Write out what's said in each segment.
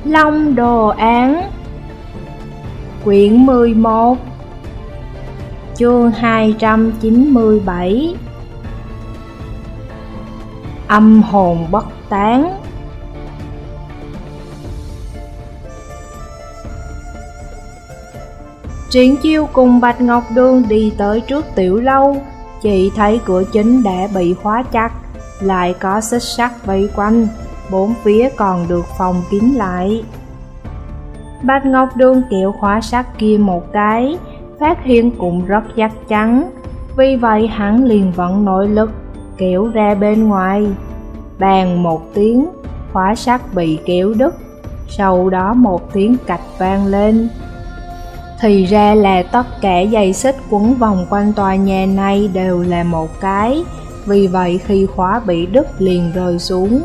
Long Đồ Án. Quyển 11, chương 297. Âm hồn bất tán. Triển Chiêu cùng Bạch Ngọc Đường đi tới trước tiểu lâu, chỉ thấy cửa chính đã bị khóa chặt, lại có xích sắt vây quanh, bốn phía còn được phòng kín lại. Bạch Ngọc Đường kéo khóa sắt kia một cái, phát hiện cũng rất chắc chắn, vì vậy hắn liền vận nội lực kéo ra bên ngoài. Bang một tiếng, khóa sắt bị kéo đứt, sau đó một tiếng cạch vang lên. Thì ra là tất cả dây xích quấn vòng quanh tòa nhà này đều là một cái, vì vậy khi khóa bị đứt liền rơi xuống.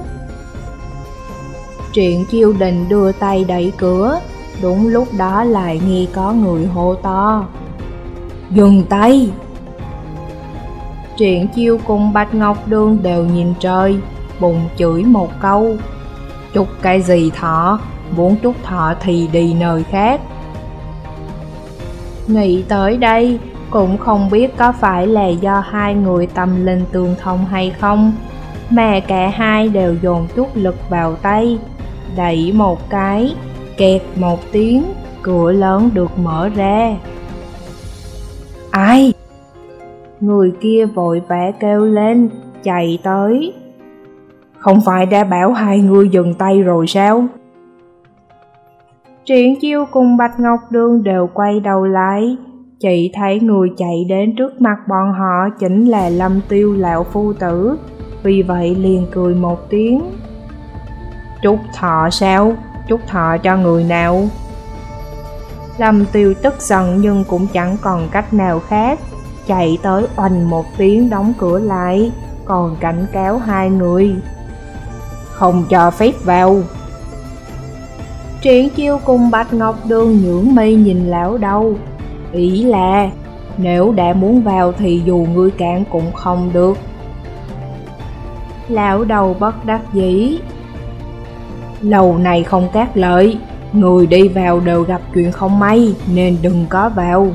Triển Chiêu định đưa tay đẩy cửa, đúng lúc đó lại nghe có người hô to: "Dừng tay!" Triển Chiêu cùng Bạch Ngọc Đường đều nhìn trời, bùng chửi một câu: "Chúc cái gì thọ, muốn chúc thọ thì đi nơi khác." Nghĩ tới đây, cũng không biết có phải là do hai người tâm linh tương thông hay không, mà cả hai đều dồn chút lực vào tay, đẩy một cái, kẹt một tiếng, cửa lớn được mở ra. "Ai?" Người kia vội vã kêu lên, chạy tới. "Không phải đã bảo hai người dừng tay rồi sao?" Triển Chiêu cùng Bạch Ngọc Đường đều quay đầu lại, chỉ thấy người chạy đến trước mặt bọn họ chính là Lâm Tiêu lão phu tử, vì vậy liền cười một tiếng. "Chúc thọ sao? Chúc thọ cho người nào?" Lâm Tiêu tức giận nhưng cũng chẳng còn cách nào khác, chạy tới oanh một tiếng đóng cửa lại, còn cảnh cáo hai người: "Không cho phép vào." Triển Chiêu cùng Bạch Ngọc Đường nhướng mi nhìn lão đầu, ý là nếu đã muốn vào thì dù ngươi cản cũng không được. Lão đầu bất đắc dĩ: "Lầu này không cát lợi, người đi vào đều gặp chuyện không may nên đừng có vào."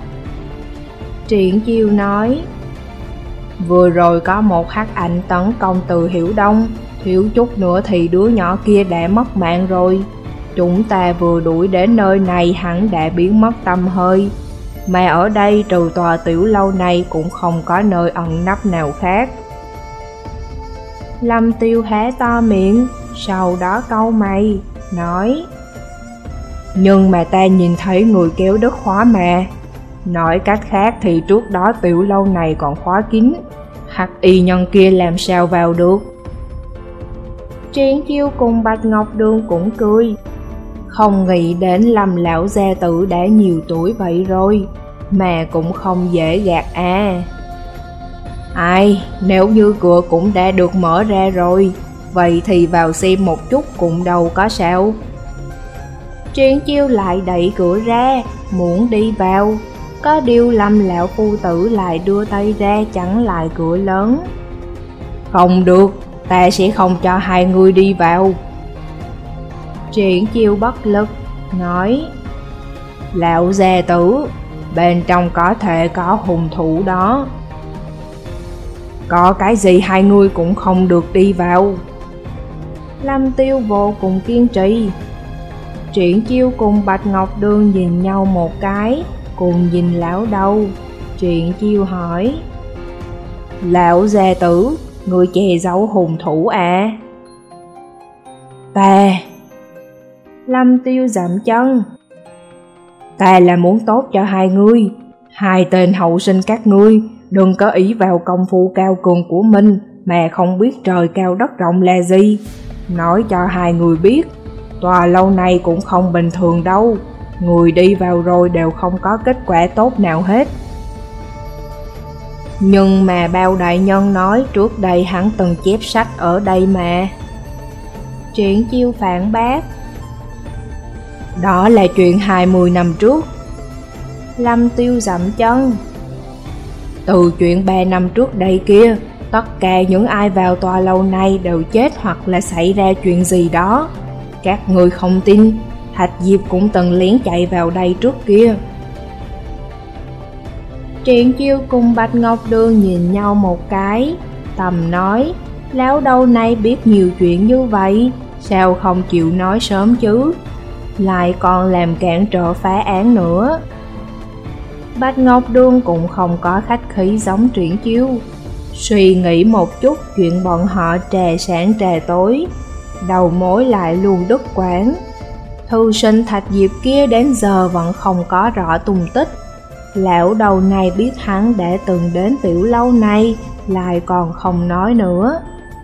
Triển Chiêu nói: "Vừa rồi có một hắc ảnh tấn công từ Hiểu Đông, thiếu chút nữa thì đứa nhỏ kia đã mất mạng rồi. Chúng ta vừa đuổi đến nơi này hắn đã biến mất tăm hơi, mà ở đây trừ tòa tiểu lâu này cũng không có nơi ẩn nấp nào khác." Lâm Tiêu há to miệng, sau đó cau mày, nói: "Nhưng mà ta nhìn thấy người kéo đứt khóa mà. Nói cách khác thì trước đó tiểu lâu này còn khóa kín, hắc y nhân kia làm sao vào được?" Triển Chiêu cùng Bạch Ngọc Đường cũng cười, không nghĩ đến Lâm lão gia tử đã nhiều tuổi vậy rồi, mà cũng không dễ gạt à. "Ai, nếu như cửa cũng đã được mở ra rồi, vậy thì vào xem một chút cũng đâu có sao." Triển Chiêu lại đẩy cửa ra, muốn đi vào, có điều Lâm lão phu tử lại đưa tay ra chắn lại cửa lớn. "Không được, ta sẽ không cho hai người đi vào." Triển Chiêu bất lực, nói: "Lão gia tử, bên trong có thể có hung thủ đó." "Có cái gì hai người cũng không được đi vào." Lâm Tiêu vô cùng kiên trì. Triển Chiêu cùng Bạch Ngọc Đường nhìn nhau một cái, cùng nhìn lão đầu. Triển Chiêu hỏi: "Lão gia tử, người che giấu hung thủ à?" "Ta..." Lâm Tiêu dậm chân: "Ta là muốn tốt cho hai ngươi. Hai tên hậu sinh các ngươi đừng có ý vào công phu cao cường của mình mà không biết trời cao đất rộng là gì. Nói cho hai người biết, tòa lâu này cũng không bình thường đâu. Người đi vào rồi đều không có kết quả tốt nào hết." "Nhưng mà bao đại nhân nói trước đây hắn từng chép sách ở đây mà." Triển Chiêu phản bác: "Đó là chuyện 20 năm trước." Lâm Tiêu dậm chân: "Từ chuyện 3 năm trước đây kia, tất cả những ai vào tòa lâu này đều chết hoặc là xảy ra chuyện gì đó. Các người không tin, Thạch Diệp cũng từng lén chạy vào đây trước kia. Triển Chiêu cùng Bạch Ngọc Đường nhìn nhau một cái, Tầm nói, lão đâu nay biết nhiều chuyện như vậy, sao không chịu nói sớm chứ, lại còn làm cản trở phá án nữa. Bạch Ngọc Đường cũng không có khách khí giống Triển Chiêu, suy nghĩ một chút chuyện bọn họ trà sáng trà tối, đầu mối lại luôn đứt quãng. Thư sinh Thạch Diệp kia đến giờ vẫn không có rõ tung tích. Lão đầu này biết hắn đã từng đến tiểu lâu này, lại còn không nói nữa.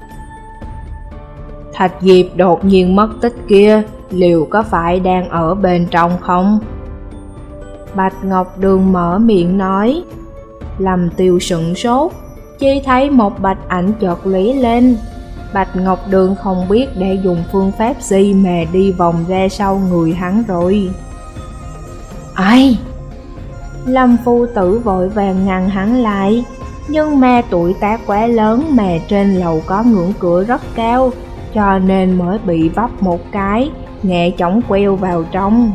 Thạch Diệp đột nhiên mất tích kia, liệu có phải đang ở bên trong không? Bạch Ngọc Đường mở miệng nói. Lâm Tiêu sửng sốt, chỉ thấy một bạch ảnh chợt lóe lên. Bạch Ngọc Đường không biết để dùng phương pháp gì mà đi vòng ra sau người hắn rồi. Ai? Lâm phu tử vội vàng ngăn hắn lại, nhưng mà tuổi tác quá lớn mà trên lầu có ngưỡng cửa rất cao, cho nên mới bị vấp một cái, nhẹ chóng queo vào trong.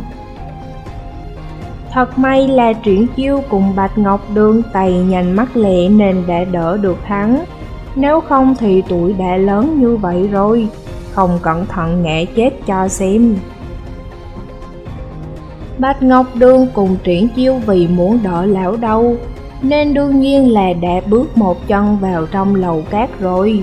Thật may là Triển Chiêu cùng Bạch Ngọc Đường tay nhanh mắt lẹ nên đã đỡ được hắn, nếu không thì tuổi đã lớn như vậy rồi, không cẩn thận ngã chết cho xem. Bạch Ngọc Đường cùng Triển Chiêu vì muốn đỡ lão đâu, nên đương nhiên là đã bước một chân vào trong lầu cát rồi.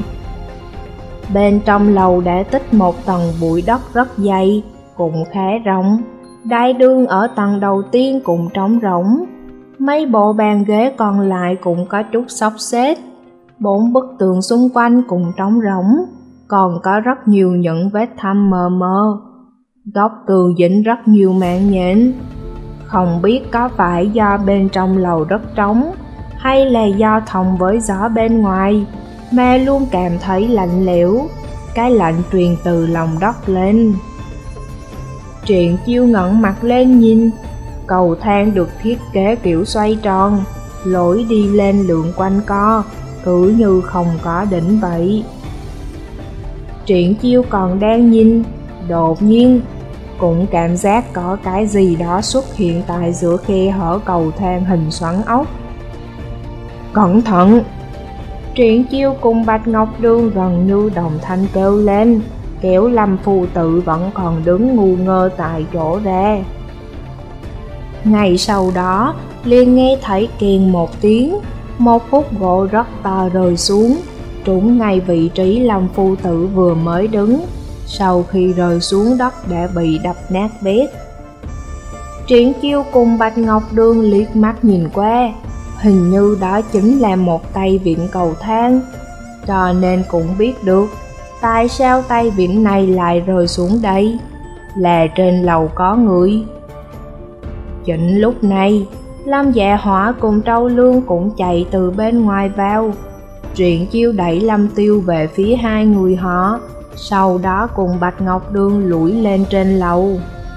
Bên trong lầu đã tích một tầng bụi đất rất dày, cũng khá rộng. Đại đường ở tầng đầu tiên cũng trống rỗng, mấy bộ bàn ghế còn lại cũng có chút xốc xếch. 4 bức tường xung quanh cũng trống rỗng, còn có rất nhiều những vết thâm mờ mờ. Góc tường dính rất nhiều mạng nhện. Không biết có phải do bên trong lầu rất trống, hay là do thông với gió bên ngoài, mà luôn cảm thấy lạnh lẽo, cái lạnh truyền từ lòng đất lên. Triển Chiêu ngẩng mặt lên nhìn, cầu thang được thiết kế kiểu xoay tròn, lối đi lên lượn quanh co, cứ như không có đỉnh vậy. Triển Chiêu còn đang nhìn, đột nhiên cũng cảm giác có cái gì đó xuất hiện tại giữa khe hở cầu thang hình xoắn ốc. Cẩn thận! Triển Chiêu cùng Bạch Ngọc Đường gần như đồng thanh kêu lên, kéo Lâm phù tử vẫn còn đứng ngu ngơ tại chỗ ra. Ngày sau đó, liền nghe thấy kèn một tiếng, một khúc gỗ rất to rơi xuống, trúng ngay vị trí Lâm phu tử vừa mới đứng. Sau khi rơi xuống đất đã bị đập nát bét. Triển Chiêu cùng Bạch Ngọc Đường liếc mắt nhìn qua, hình như đó chính là một tay vịn cầu thang, cho nên cũng biết được tại sao tay vịn này lại rơi xuống đây, là trên lầu có người. Chính lúc này, Lâm Dạ Hỏa cùng Trâu Lương cũng chạy từ bên ngoài vào. Triển Chiêu đẩy Lâm Tiêu về phía hai người họ, sau đó cùng Bạch Ngọc Đường lủi lên trên lầu.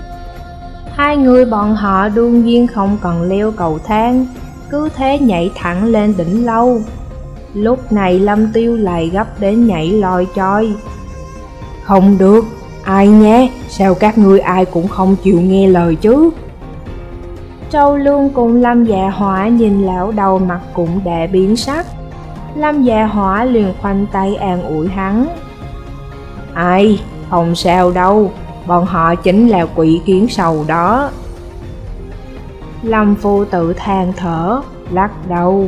Hai người bọn họ đương nhiên không cần leo cầu thang, cứ thế nhảy thẳng lên đỉnh lâu. Lúc này Lâm Tiêu lại gấp đến nhảy lòi choi. Không được, ai nhé, sao các ngươi ai cũng không chịu nghe lời chứ? Trâu Lương cùng Lâm Dạ Hỏa nhìn lão đầu mặt cũng đã biến sắc. Lâm Dạ Hỏa liền khoanh tay an ủi hắn. Ai, không sao đâu, bọn họ chính là quỷ kiến sầu đó. Lâm phu tự than thở, lắc đầu.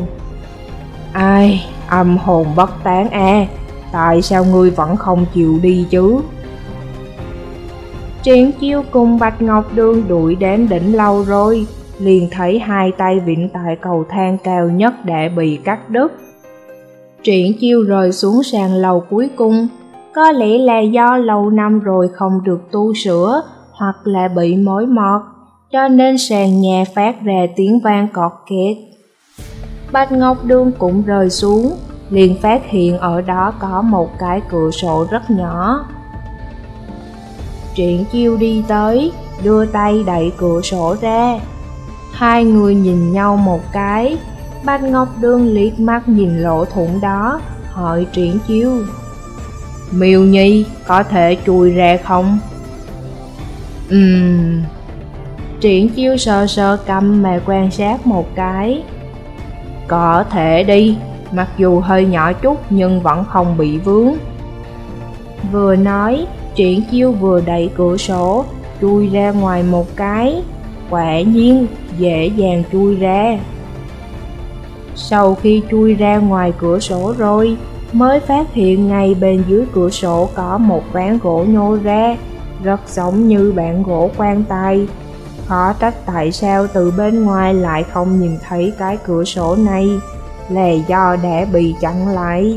Ai, âm hồn bất tán à, tại sao ngươi vẫn không chịu đi chứ? Triển Chiêu cùng Bạch Ngọc Đường đuổi đến đỉnh lâu rồi, liền thấy hai tay vịn tại cầu thang cao nhất đã bị cắt đứt. Triển Chiêu rơi xuống sàn lầu cuối cùng, có lẽ là do lâu năm rồi không được tu sửa, hoặc là bị mối mọt, cho nên sàn nhà phát ra tiếng vang cọt kẹt. Bạch Ngọc Đường cũng rơi xuống, liền phát hiện ở đó có một cái cửa sổ rất nhỏ. Triển Chiêu đi tới, đưa tay đẩy cửa sổ ra. Hai người nhìn nhau một cái, Bạch Ngọc Đường liếc mắt nhìn lỗ thủng đó, hỏi Triển Chiêu. Miêu Nhi, có thể chui ra không? Triển Chiêu sờ sờ cằm mà quan sát một cái. Có thể đi, mặc dù hơi nhỏ chút nhưng vẫn không bị vướng. Vừa nói, Triển Chiêu vừa đẩy cửa sổ, chui ra ngoài một cái. Quả nhiên, dễ dàng chui ra. Sau khi chui ra ngoài cửa sổ rồi, mới phát hiện ngay bên dưới cửa sổ có một ván gỗ nhô ra, rất giống như ván gỗ quan tài. Khó trách tại sao từ bên ngoài lại không nhìn thấy cái cửa sổ này, là do đã bị chặn lại.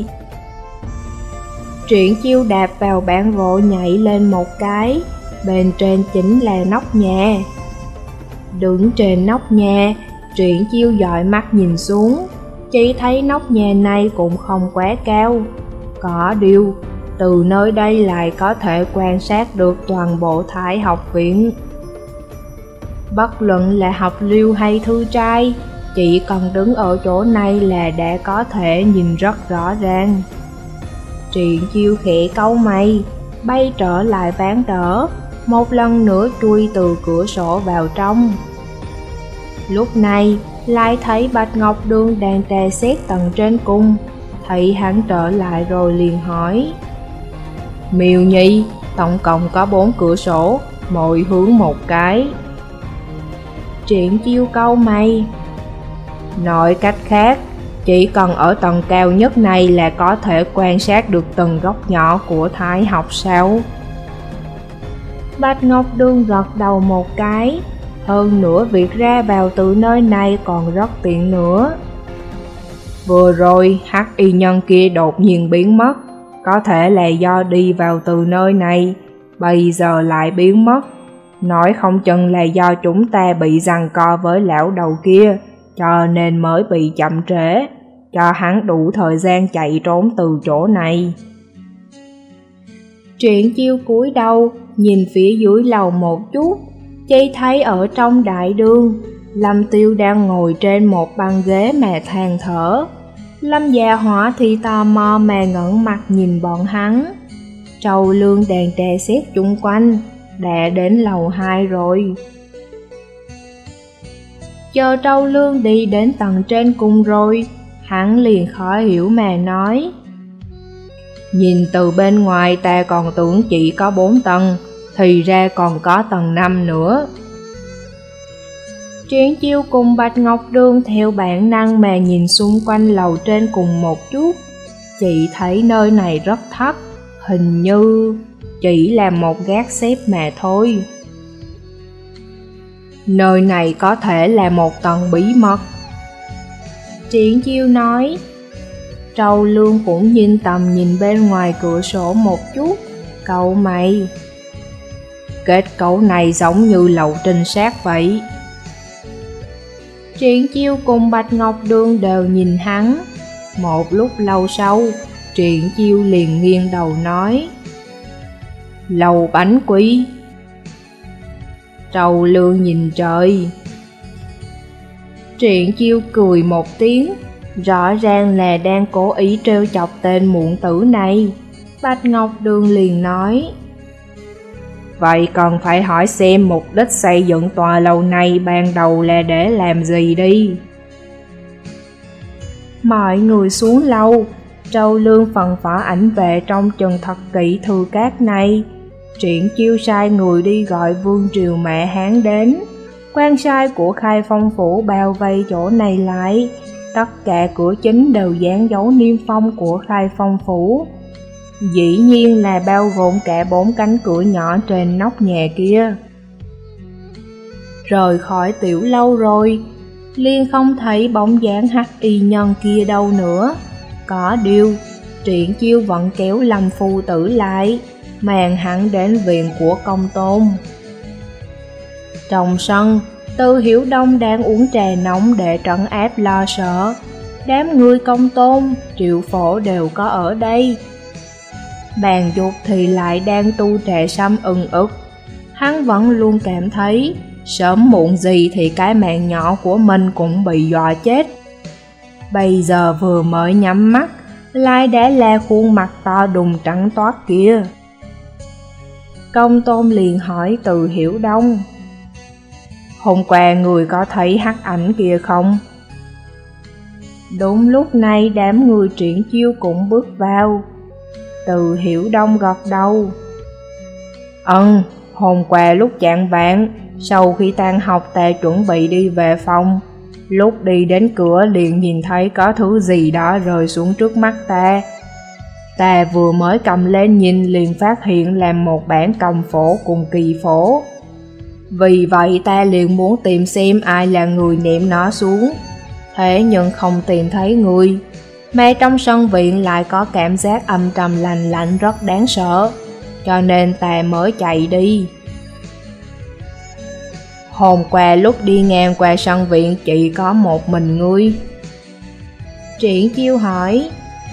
Triển Chiêu đạp vào ván gỗ nhảy lên một cái, bên trên chính là nóc nhà. Đứng trên nóc nhà, Triển Chiêu dõi mắt nhìn xuống, chỉ thấy nóc nhà này cũng không quá cao. Có điều, từ nơi đây lại có thể quan sát được toàn bộ Thái học viện. Bất luận là học liêu hay thư trai, chỉ cần đứng ở chỗ này là đã có thể nhìn rất rõ ràng. Triển Chiêu khẽ cau mày, bay trở lại ván đỡ, một lần nữa chui từ cửa sổ vào trong. Lúc này, lại thấy Bạch Ngọc Đường đang tra xét tầng trên cùng, thấy hắn trở lại rồi liền hỏi. Miêu Nhi, tổng cộng có 4 cửa sổ, mỗi hướng một cái. Triển Chiêu cau mày. Nói cách khác, chỉ cần ở tầng cao nhất này là có thể quan sát được từng góc nhỏ của Thái học sao? Bạch Ngọc Đường gật đầu một cái. Hơn nữa việc ra vào từ nơi này còn rất tiện nữa. Vừa rồi hắc y nhân kia đột nhiên biến mất, có thể là do đi vào từ nơi này, bây giờ lại biến mất. Nói không chừng là do chúng ta bị giằng co với lão đầu kia, cho nên mới bị chậm trễ, cho hắn đủ thời gian chạy trốn từ chỗ này. Triển Chiêu cúi đầu, nhìn phía dưới lầu một chút, chỉ thấy ở trong đại đường, Lâm Tiêu đang ngồi trên một băng ghế mà than thở. Lâm Gia Hỏa thì tò mò mà ngẩng mặt nhìn bọn hắn. Trâu Lương đang tra xét chung quanh, đã đến lầu 2 rồi. Chờ Trâu Lương đi đến tầng trên cùng rồi, hắn liền khó hiểu mà nói. Nhìn từ bên ngoài ta còn tưởng chỉ có 4 tầng, thì ra còn có tầng 5 nữa. Triển Chiêu cùng Bạch Ngọc Đường theo bản năng mà nhìn xung quanh lầu trên cùng một chút, chỉ thấy nơi này rất thấp, hình như chỉ là một gác xếp mà thôi. Nơi này có thể là một tầng bí mật. Triển Chiêu nói. Trâu Lương cũng nhìn tầm nhìn bên ngoài cửa sổ một chút, cau mày. Kết cấu này giống như lầu trinh sát vậy. Triển Chiêu cùng Bạch Ngọc Đường đều nhìn hắn. Một lúc lâu sau, Triển Chiêu liền nghiêng đầu nói. Lầu bánh quy. Trâu Lương nhìn trời. Triển Chiêu cười một tiếng, rõ ràng là đang cố ý trêu chọc tên muộn tử này. Bạch Ngọc Đường liền nói. Vậy còn phải hỏi xem mục đích xây dựng tòa lầu này ban đầu là để làm gì đi. Mọi người xuống lầu, Trâu Lương phân phó ảnh vệ trong chừng thật kỹ thư cát này. Triển Chiêu sai người đi gọi Vương Triều Mẹ Hán đến. Quan sai của Khai Phong Phủ bao vây chỗ này lại. Tất cả cửa chính đều dán dấu niêm phong của Khai Phong Phủ. Dĩ nhiên là bao gồm cả 4 cánh cửa nhỏ trên nóc nhà kia. Rời khỏi tiểu lâu rồi, liền không thấy bóng dáng hắc y nhân kia đâu nữa. Có điều, Triển Chiêu vẫn kéo Lâm phu tử lại, mang hắn đến viện của Công Tôn. Trong sân, Từ Hiểu Đông đang uống trà nóng để trấn áp lo sợ. Đám người Công Tôn, Triệu Phổ đều có ở đây. Bàn Dục thì lại đang tu trà sâm ưng ức. Hắn vẫn luôn cảm thấy sớm muộn gì thì cái mạng nhỏ của mình cũng bị dọa chết. Bây giờ vừa mới nhắm mắt, lại đã là khuôn mặt to đùng trắng toát kia. Công tôn liền hỏi Từ Hiểu Đông: Hôm qua người có thấy hắc ảnh kia không? Đúng lúc này đám người Triển Chiêu cũng bước vào. Từ Hiểu Đông gật đầu: Hôm qua lúc chạng vạng, sau khi tan học ta chuẩn bị đi về phòng. Lúc đi đến cửa liền nhìn thấy có thứ gì đó rơi xuống trước mắt ta. Ta vừa mới cầm lên nhìn liền phát hiện là một bản cầm phổ cùng kỳ phổ. Vì vậy ta liền muốn tìm xem ai là người ném nó xuống. Thế nhưng không tìm thấy người, mà trong sân viện lại có cảm giác âm trầm lạnh lạnh rất đáng sợ, cho nên ta mới chạy đi. Hôm qua lúc đi ngang qua sân viện chỉ có một mình ngươi. Triển Chiêu hỏi.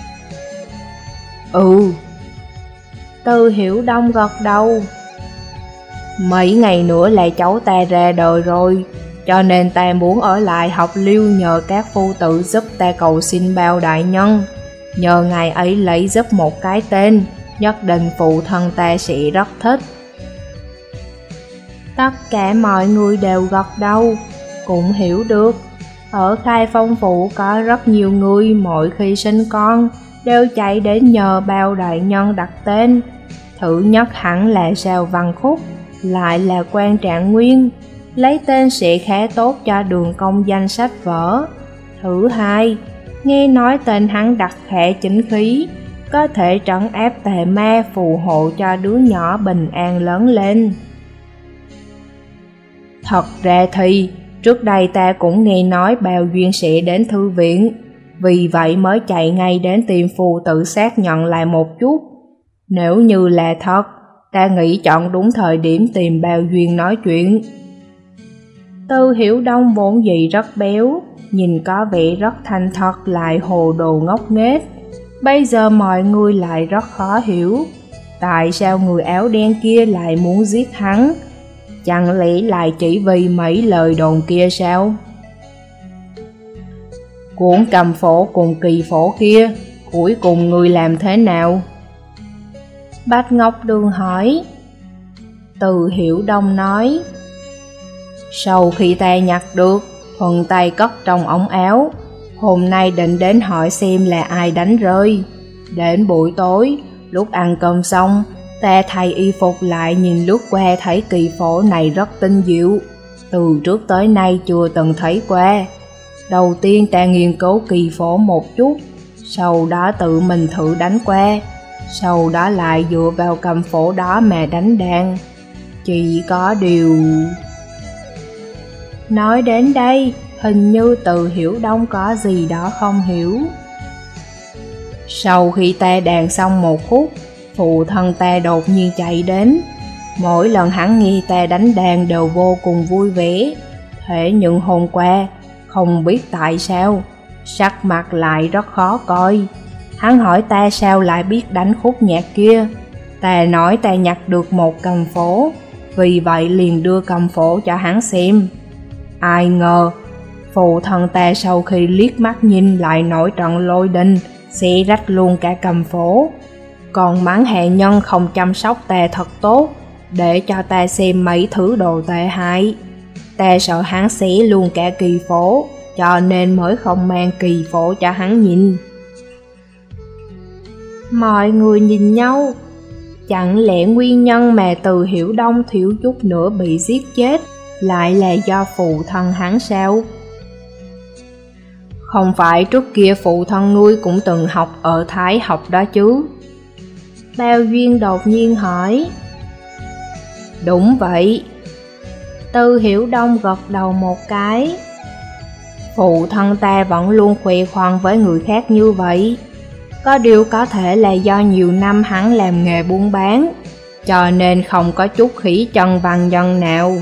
Từ Hiểu Đông gật đầu. Mấy ngày nữa là cháu ta ra đời rồi, cho nên ta muốn ở lại học Liêu nhờ các phu tử giúp ta cầu xin Bao đại nhân. Nhờ ngài ấy lấy giúp một cái tên, nhất định phụ thân ta sẽ rất thích. Tất cả mọi người đều gật đầu, cũng hiểu được. Ở Khai Phong Phủ có rất nhiều người mỗi khi sinh con đều chạy đến nhờ Bao đại nhân đặt tên. Thứ nhất hẳn là Sao Văn Khúc, lại là Quan Trạng Nguyên, lấy tên sẽ khá tốt cho đường công danh sách vở. Thứ hai, nghe nói tên hắn đặt khẽ chính khí, có thể trấn áp tà ma, phù hộ cho đứa nhỏ bình an lớn lên. Thật ra thì, trước đây ta cũng nghe nói Bao Duyên sẽ đến thư viện, vì vậy mới chạy ngay đến tìm phù tự xác nhận lại một chút. Nếu như là thật, ta nghĩ chọn đúng thời điểm tìm Bao Duyên nói chuyện. Từ Hiểu Đông vốn dĩ rất béo, nhìn có vẻ rất thành thật lại hồ đồ ngốc nghếch. Bây giờ mọi người lại rất khó hiểu, tại sao người áo đen kia lại muốn giết hắn? Chẳng lẽ lại chỉ vì mấy lời đồn kia sao? Cuốn cầm phổ cùng kỳ phổ kia, cuối cùng người làm thế nào? Bạch Ngọc Đường hỏi. Từ Hiểu Đông nói. Sau khi ta nhặt được, thuận tay cất trong ống áo. Hôm nay định đến hỏi xem là ai đánh rơi. Đến buổi tối, lúc ăn cơm xong, ta thay y phục lại nhìn lướt qua thấy kỳ phổ này rất tinh diệu. Từ trước tới nay chưa từng thấy qua. Đầu tiên ta nghiên cứu kỳ phổ một chút, sau đó tự mình thử đánh qua, sau đó lại dựa vào cầm phổ đó mà đánh đàn. Chỉ có điều... Nói đến đây, hình như Từ Hiểu Đông có gì đó không hiểu. Sau khi ta đàn xong một khúc, phụ thân ta đột nhiên chạy đến. Mỗi lần hắn nghe ta đánh đàn đều vô cùng vui vẻ. Thế nhưng hôm qua, không biết tại sao, sắc mặt lại rất khó coi. Hắn hỏi ta sao lại biết đánh khúc nhạc kia. Ta nói ta nhặt được một cầm phổ, vì vậy liền đưa cầm phổ cho hắn xem. Ai ngờ, phụ thân ta sau khi liếc mắt nhìn lại nổi trận lôi đình, xé rách luôn cả cầm phổ. Còn mắng hạ nhân không chăm sóc ta thật tốt, để cho ta xem mấy thứ đồ tệ hại. Ta sợ hắn xé luôn cả kỳ phổ, cho nên mới không mang kỳ phổ cho hắn nhìn. Mọi người nhìn nhau. Chẳng lẽ nguyên nhân mà Từ Hiểu Đông thiếu chút nữa bị giết chết lại là do phụ thân hắn sao? Không phải trước kia phụ thân ngươi cũng từng học ở Thái học đó chứ? Bao Duyên đột nhiên hỏi. Đúng vậy. Từ Hiểu Đông gật đầu một cái. Phụ thân ta vẫn luôn khoe khoang với người khác như vậy. Có điều có thể là do nhiều năm hắn làm nghề buôn bán, cho nên không có chút khí chân văn nhân nào.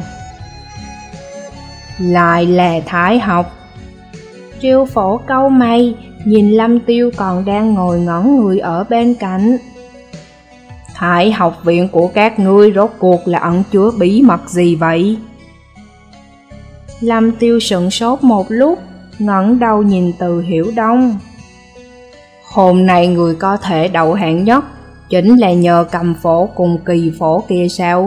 Lại là Thái học. Triều Phổ cau mày, nhìn Lâm Tiêu còn đang ngồi ngẩn người ở bên cạnh. Thái học viện của các ngươi rốt cuộc là ẩn chứa bí mật gì vậy? Lâm Tiêu sững sốt một lúc, ngẩng đầu nhìn Từ Hiểu Đông. Hôm nay người có thể đậu hạng nhất, chính là nhờ Cầm Phổ cùng Kỳ Phổ kia sao?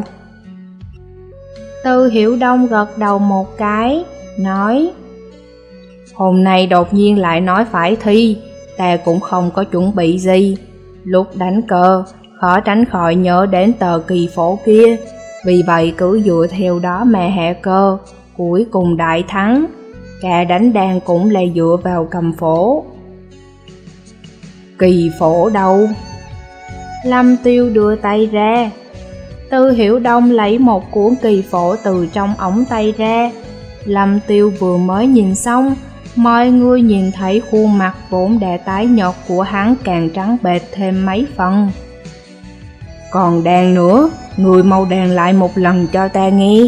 Từ Hiểu Đông gật đầu một cái, nói: Hôm nay đột nhiên lại nói phải thi, ta cũng không có chuẩn bị gì. Lúc đánh cờ, khó tránh khỏi nhớ đến tờ Kỳ Phổ kia, vì vậy cứ dựa theo đó mà hạ cờ, cuối cùng đại thắng. Cả đánh đàn cũng là dựa vào Cầm Phổ. Kỳ Phổ đâu? Lâm Tiêu đưa tay ra. Từ Hiểu Đông lấy một cuốn Kỳ Phổ từ trong ống tay ra. Lâm Tiêu vừa mới nhìn xong, mọi người nhìn thấy khuôn mặt vốn đã tái nhợt của hắn càng trắng bệch thêm mấy phần. Còn đàn nữa, người mau đàn lại một lần cho ta nghe.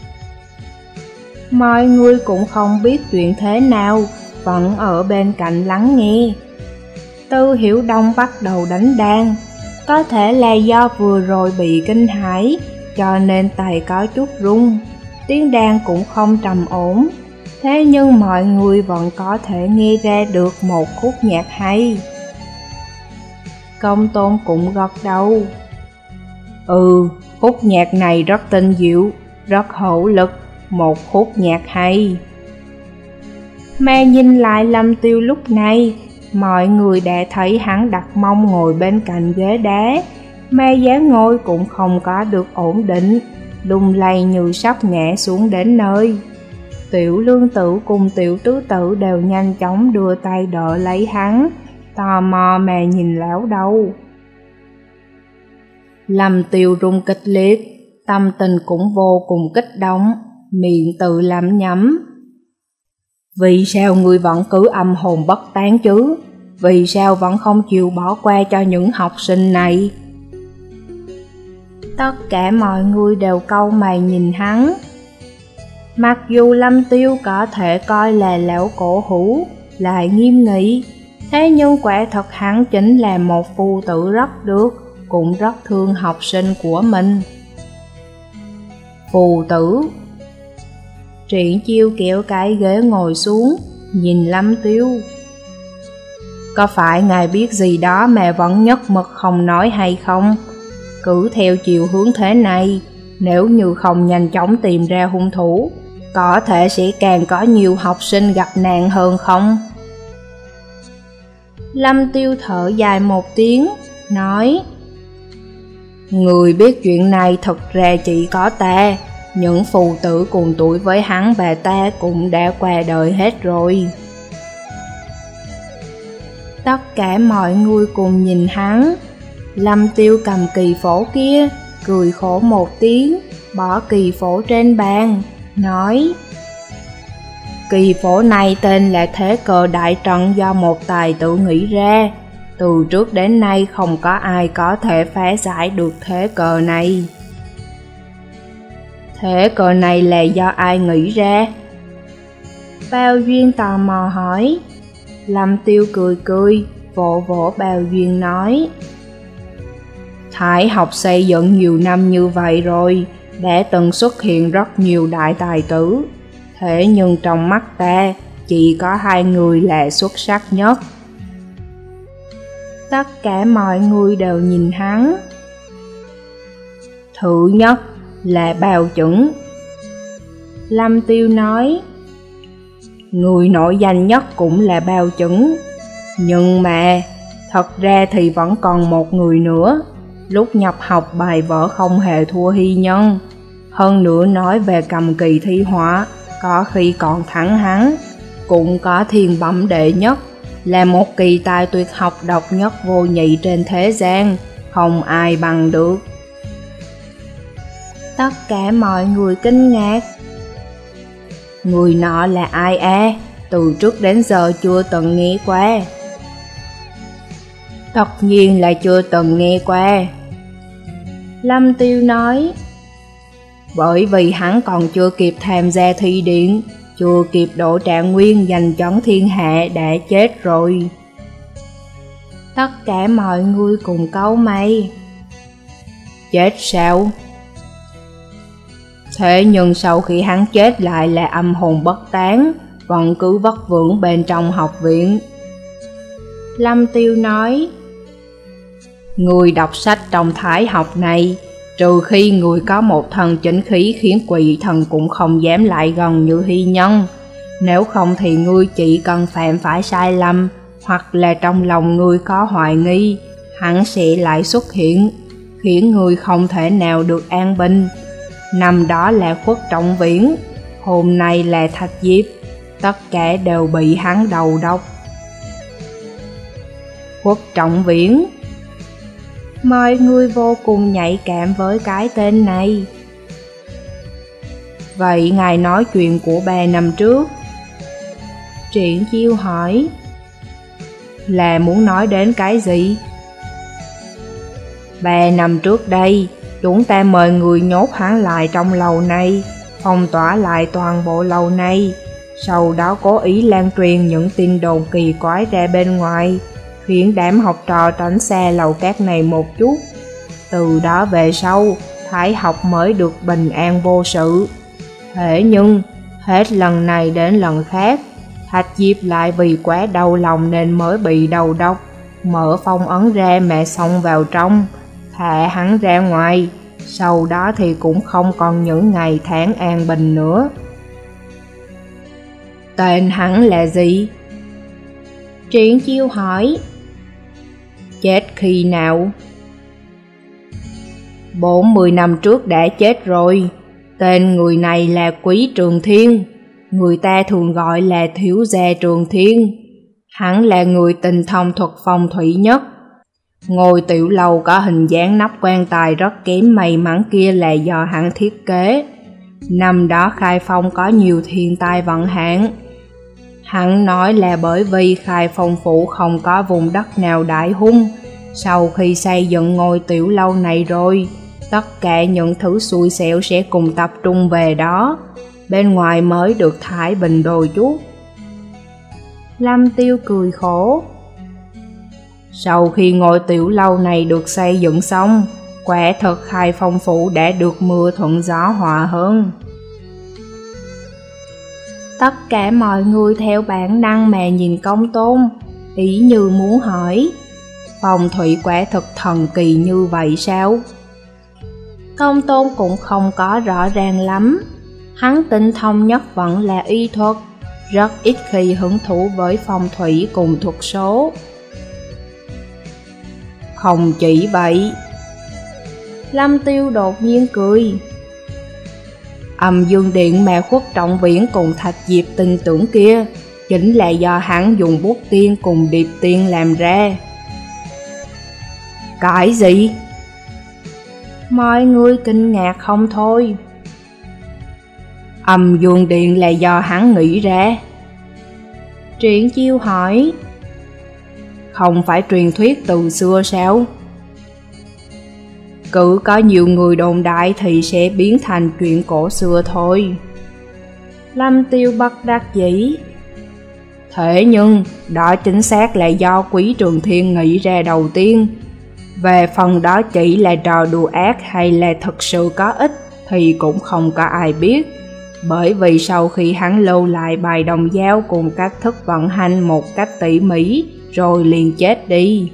Mọi người cũng không biết chuyện thế nào, vẫn ở bên cạnh lắng nghe. Từ Hiểu Đông bắt đầu đánh đàn. Có thể là do vừa rồi bị kinh hãi, cho nên tay có chút rung, tiếng đàn cũng không trầm ổn. Thế nhưng mọi người vẫn có thể nghe ra được một khúc nhạc hay. Công Tôn cũng gật đầu. Khúc nhạc này rất tinh diệu, rất hữu lực, một khúc nhạc hay. Mà nhìn lại Lâm Tiêu lúc này, mọi người đã thấy hắn đặt mông ngồi bên cạnh ghế đá, mà dáng ngồi cũng không có được ổn định, lung lay như sắp ngã xuống đến nơi. Tiểu Lương Tử cùng Tiểu Tứ Tử đều nhanh chóng đưa tay đỡ lấy hắn, tò mò mà nhìn lão đầu. Lâm Tiêu rung kịch liệt, tâm tình cũng vô cùng kích động, miệng tự lẩm nhẩm. Vì sao ngươi vẫn cứ âm hồn bất tán chứ? Vì sao vẫn không chịu bỏ qua cho những học sinh này? Tất cả mọi người đều cau mày nhìn hắn. Mặc dù Lâm Tiêu có thể coi là lão cổ hủ, lại nghiêm nghị, thế nhưng quả thật hắn chính là một phu tử rất được, cũng rất thương học sinh của mình. Phù tử. Triển Chiêu kéo cái ghế ngồi xuống, nhìn Lâm Tiêu. Có phải ngài biết gì đó mà vẫn nhất mực không nói hay không? Cứ theo chiều hướng thế này, nếu như không nhanh chóng tìm ra hung thủ, có thể sẽ càng có nhiều học sinh gặp nạn hơn không? Lâm Tiêu thở dài một tiếng, nói: Người biết chuyện này thật ra chỉ có ta, những phù tử cùng tuổi với hắn và ta cũng đã qua đời hết rồi. Tất cả mọi người cùng nhìn hắn. Lâm Tiêu cầm Kỳ Phổ kia, cười khổ một tiếng, bỏ Kỳ Phổ trên bàn, nói: Kỳ Phổ này tên là Thế Cờ Đại Trận do một tài tử nghĩ ra. Từ trước đến nay không có ai có thể phá giải được thế cờ này. Thế cờ này là do ai nghĩ ra? Bao Duyên tò mò hỏi. Lâm Tiêu cười cười, vỗ vỗ Bao Duyên nói: Thái học xây dựng nhiều năm như vậy rồi, đã từng xuất hiện rất nhiều đại tài tử. Thế nhưng trong mắt ta, chỉ có hai người là xuất sắc nhất. Tất cả mọi người đều nhìn hắn. Thứ nhất là Bao Chuẩn. Lâm Tiêu nói: Người nổi danh nhất cũng là Bao Chuẩn. Nhưng mà, thật ra thì vẫn còn một người nữa. Lúc nhập học bài vở không hề thua Hy Nhân. Hơn nữa nói về cầm kỳ thi họa, có khi còn thắng hắn. Cũng có thiên bẩm đệ nhất, là một kỳ tài tuyệt học độc nhất vô nhị trên thế gian, không ai bằng được. Tất cả mọi người kinh ngạc. Người nọ là ai à? Từ trước đến giờ chưa từng nghe qua. Tất nhiên là chưa từng nghe qua. Lâm Tiêu nói: Bởi vì hắn còn chưa kịp tham gia thi điện, chưa kịp đỗ trạng nguyên giành chấn thiên hạ đã chết rồi. Tất cả mọi người cùng cau mày. Chết sao? Thế nhưng sau khi hắn chết lại là âm hồn bất tán, vẫn cứ vất vưởng bên trong học viện. Lâm Tiêu nói: Người đọc sách trong thái học này, trừ khi người có một thần chính khí khiến quỷ thần cũng không dám lại gần như hy nhân. Nếu không thì ngươi chỉ cần phạm phải sai lầm, hoặc là trong lòng ngươi có hoài nghi, hắn sẽ lại xuất hiện, khiến ngươi không thể nào được an bình. Năm đó là Khuất Trọng Viễn, hôm nay là Thạch Diệp, tất cả đều bị hắn đầu độc. Khuất Trọng Viễn. Mọi người vô cùng nhạy cảm với cái tên này. Vậy ngài nói chuyện của 3 năm trước? Triển Chiêu hỏi. Là muốn nói đến cái gì? 3 năm trước đây, chúng ta mời người nhốt hắn lại trong lầu này, phong tỏa lại toàn bộ lầu này, sau đó cố ý lan truyền những tin đồn kỳ quái ra bên ngoài, khiến đám học trò tránh xa lầu cát này một chút. Từ đó về sau, thái học mới được bình an vô sự. Thế nhưng, hết lần này đến lần khác, Thạch Diệp lại vì quá đau lòng nên mới bị đầu độc, mở phong ấn ra mà xông vào trong, thả hắn ra ngoài. Sau đó thì cũng không còn những ngày tháng an bình nữa. Tên hắn là gì? Triển Chiêu hỏi. Chết khi nào? 40 năm trước đã chết rồi. Tên người này là Quý Trường Thiên, người ta thường gọi là Thiếu gia Trường Thiên. Hắn là người tinh thông thuật phong thủy nhất. Ngôi tiểu lầu có hình dáng nắp quan tài rất kém may mắn kia là do hắn thiết kế. Năm đó Khai Phong có nhiều thiên tai vận hạn. Hắn nói là bởi vì Khai Phong phủ không có vùng đất nào đại hung. Sau khi xây dựng ngôi tiểu lâu này rồi, tất cả những thứ xui xẻo sẽ cùng tập trung về đó, bên ngoài mới được thái bình đôi chút. Lâm Tiêu cười khổ. Sau khi ngôi tiểu lâu này được xây dựng xong, quả thật Khai Phong phủ đã được mưa thuận gió hòa hơn. Tất cả mọi người theo bản năng mà nhìn Công Tôn, ý như muốn hỏi, phong thủy quả thực thần kỳ như vậy sao? Công Tôn cũng không có rõ ràng lắm, hắn tinh thông nhất vẫn là y thuật, rất ít khi hứng thú với phong thủy cùng thuật số. Không chỉ vậy. Lâm Tiêu đột nhiên cười. Âm Dương Điện mà Khuất Trọng Viễn cùng Thạch Diệp tin tưởng kia, chính là do hắn dùng bút tiên cùng điệp tiên làm ra. Cái gì? Mọi người kinh ngạc không thôi. Âm Dương Điện là do hắn nghĩ ra. Triển Chiêu hỏi. Không phải truyền thuyết từ xưa sao? Cứ có nhiều người đồn đại thì sẽ biến thành chuyện cổ xưa thôi. Lâm Tiêu bất đắc dĩ. Thế nhưng, đó chính xác là do Quý Trường Thiên nghĩ ra đầu tiên. Về phần đó chỉ là trò đùa ác hay là thực sự có ích thì cũng không có ai biết. Bởi vì sau khi hắn lưu lại bài đồng dao cùng cách thức vận hành một cách tỉ mỉ, rồi liền chết đi.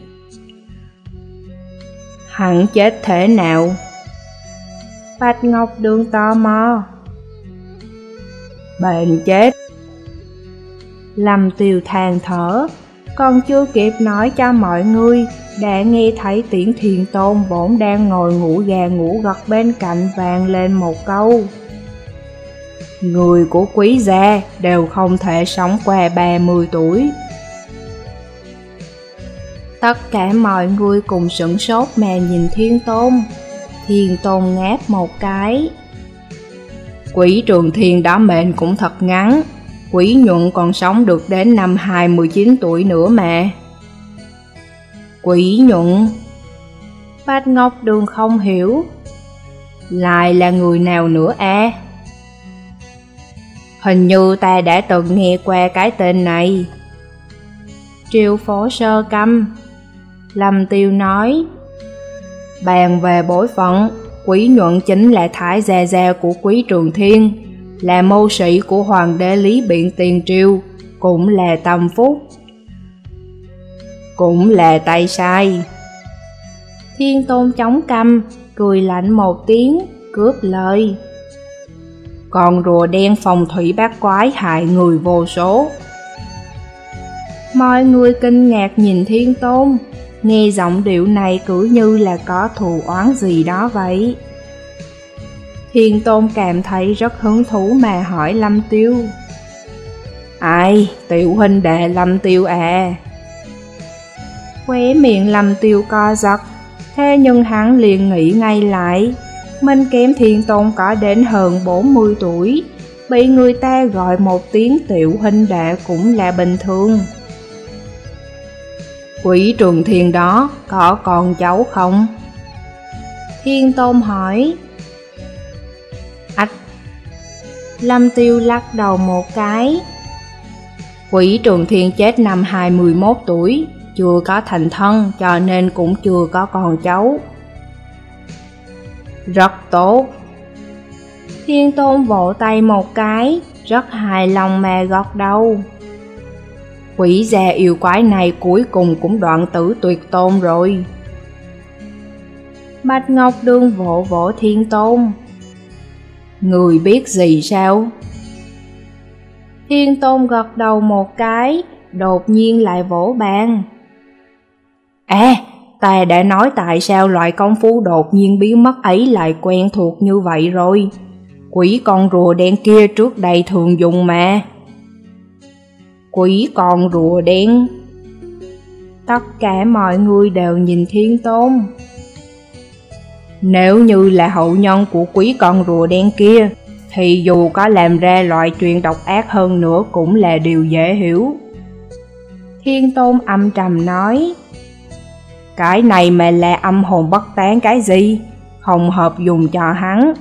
Hắn chết thế nào? Bạch Ngọc Đường tò mò. Bệnh chết. Lâm Tiêu than thở, còn chưa kịp nói cho mọi người, đã nghe thấy tiếng Thiên Tôn bổn đang ngồi ngủ gà ngủ gật bên cạnh vang lên một câu. Người của Quý gia đều không thể sống qua 30 tuổi. Tất cả mọi người cùng sửng sốt mà nhìn Thiên Tôn. Thiên Tôn ngáp một cái. Quý Trường Thiên đó mệnh cũng thật ngắn, Quý Nhuận còn sống được đến năm 29 tuổi nữa mà. Quý Nhuận? Bạch Ngọc Đường không hiểu. Lại là người nào nữa à? Hình như ta đã từng nghe qua cái tên này. Triệu Phổ Sơ câm. Lâm Tiêu nói. Bàn về bối phận, Quý Nhuận chính là thái gia gia của Quý Trường Thiên, là mưu sĩ của Hoàng đế Lý Biện tiền triều, cũng là tâm phúc, cũng là tay sai. Thiên Tôn chống cằm, cười lạnh một tiếng, cướp lời. Con rùa đen phong thủy bát quái hại người vô số. Mọi người kinh ngạc nhìn Thiên Tôn, nghe giọng điệu này cứ như là có thù oán gì đó vậy. Thiên Tôn cảm thấy rất hứng thú mà hỏi Lâm Tiêu. Ai, tiểu huynh đệ Lâm Tiêu à? Khóe miệng Lâm Tiêu co giật, thế nhưng hắn liền nghĩ ngay lại. Mình kém Thiên Tôn có đến hơn 40 tuổi, bị người ta gọi một tiếng tiểu huynh đệ cũng là bình thường. Quỷ Trường Thiên đó có con cháu không? Thiên Tôn hỏi. Ách! Lâm Tiêu lắc đầu một cái. Quỷ Trường Thiên chết năm 21 tuổi, chưa có thành thân cho nên cũng chưa có con cháu. Rất tốt. Thiên Tôn vỗ tay một cái, rất hài lòng mà gật đầu. Quỷ già yêu quái này cuối cùng cũng đoạn tử tuyệt tôn rồi. Bạch Ngọc Đường vỗ vỗ Thiên Tôn. Người biết gì sao? Thiên Tôn gật đầu một cái, đột nhiên lại vỗ bàn. À, ta đã nói tại sao loại công phu đột nhiên biến mất ấy lại quen thuộc như vậy rồi. Quỷ con rùa đen kia trước đây thường dùng mà. Quỷ con rùa đen. Tất cả mọi người đều nhìn Thiên Tôn. Nếu như là hậu nhân của quỷ con rùa đen kia, thì dù có làm ra loại chuyện độc ác hơn nữa cũng là điều dễ hiểu. Thiên Tôn âm trầm nói. Cái này mà là âm hồn bất tán cái gì? Không hợp dùng cho hắn.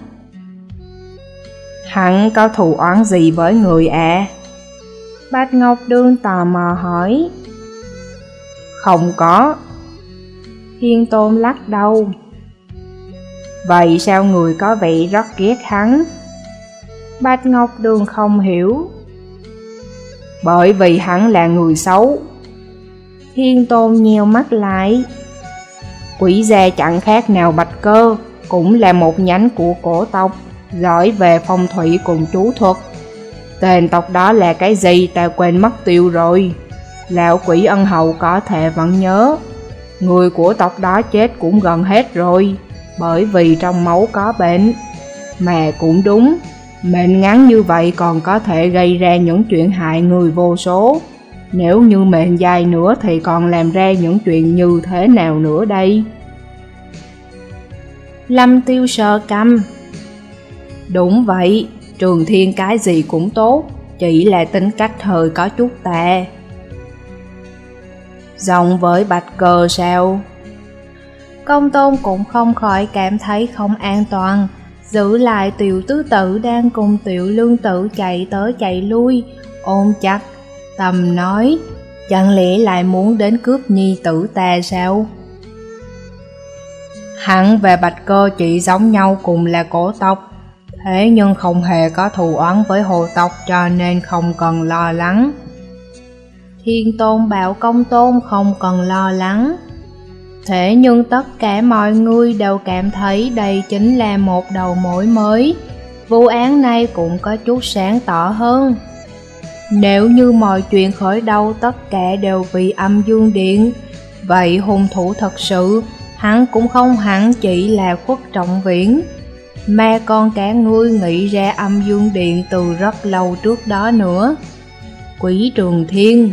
Hắn có thù oán gì với người à? Bạch Ngọc Đường tò mò hỏi. Không có. Thiên Tôn lắc đầu. Vậy sao người có vẻ rất ghét hắn? Bạch Ngọc Đường không hiểu. Bởi vì hắn là người xấu. Thiên Tôn nheo mắt lại. Quỷ gia chẳng khác nào Bạch Cơ, cũng là một nhánh của cổ tộc, giỏi về phong thủy cùng chú thuật. Tên tộc đó là cái gì ta quên mất tiêu rồi. Lão quỷ ân hầu có thể vẫn nhớ. Người của tộc đó chết cũng gần hết rồi, bởi vì trong máu có bệnh. Mà cũng đúng, mệnh ngắn như vậy còn có thể gây ra những chuyện hại người vô số. Nếu như mệnh dài nữa thì còn làm ra những chuyện như thế nào nữa đây? Lâm Tiêu sờ cằm. Đúng vậy, Trường Thiên cái gì cũng tốt, chỉ là tính cách hơi có chút tệ. Giống với Bạch Cơ sao? Công Tôn cũng không khỏi cảm thấy không an toàn, giữ lại Tiểu Tứ Tử đang cùng Tiểu Lương Tử chạy tới chạy lui, ôm chặt, tầm nói, chẳng lẽ lại muốn đến cướp nhi tử ta sao? Hắn và Bạch Cơ chỉ giống nhau cùng là cổ tộc, thế nhưng không hề có thù oán với hồ tộc cho nên không cần lo lắng. Thiên Tôn bảo Công Tôn không cần lo lắng. Thế nhưng tất cả mọi người đều cảm thấy đây chính là một đầu mối mới. Vụ án này cũng có chút sáng tỏ hơn. Nếu như mọi chuyện khởi đầu tất cả đều vì Âm Dương Điện, vậy hung thủ thật sự hắn cũng không hẳn chỉ là Khuất Trọng Viễn, mà còn cả người nghĩ ra Âm Dương Điện từ rất lâu trước đó nữa. Quỷ Trường Thiên,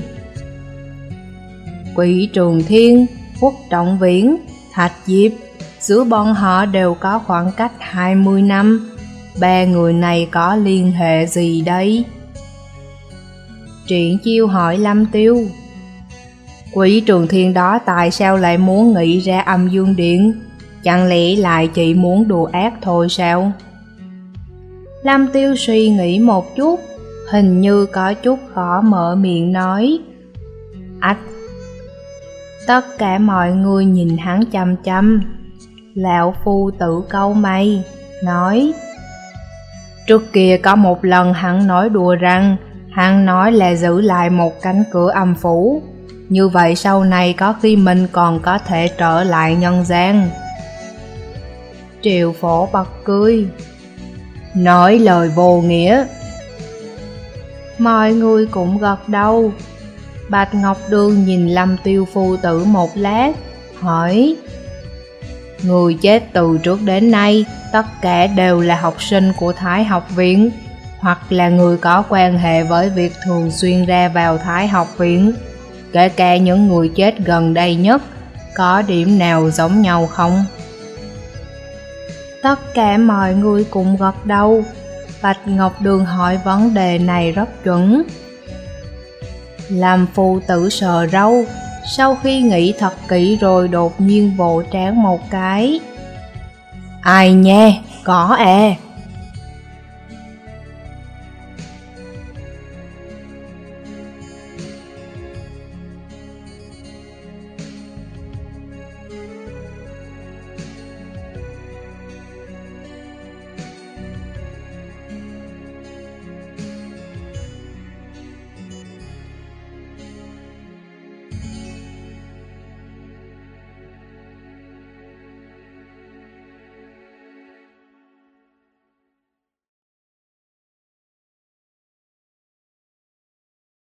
Khuất Trọng Viễn, Thạch Diệp, giữa bọn họ đều có khoảng cách 20 năm. Ba người này có liên hệ gì đây? Triển Chiêu hỏi Lâm Tiêu. Quỷ Trường Thiên đó tại sao lại muốn nghĩ ra Âm Dương Điện? Chẳng lẽ lại chỉ muốn đùa ác thôi sao? Lâm Tiêu suy nghĩ một chút, hình như có chút khó mở miệng nói. Ách! Tất cả mọi người nhìn hắn chăm chăm. Lão phu tử câu mày, nói. Trước kia có một lần hắn nói đùa rằng, hắn nói là giữ lại một cánh cửa âm phủ. Như vậy sau này có khi mình còn có thể trở lại nhân gian. Triệu Phổ bật cười, nói lời vô nghĩa. Mọi người cũng gật đầu. Bạch Ngọc Đường nhìn Lâm Tiêu phu tử một lát, hỏi, người chết từ trước đến nay tất cả đều là học sinh của Thái học viện, hoặc là người có quan hệ với việc thường xuyên ra vào Thái học viện. Kể cả những người chết gần đây nhất, có điểm nào giống nhau không? Tất cả mọi người cùng gật đầu. Bạch Ngọc Đường hỏi vấn đề này rất chuẩn. Lâm phu tử sờ râu, sau khi nghĩ thật kỹ rồi đột nhiên vỗ trán một cái. Ai nha, có à.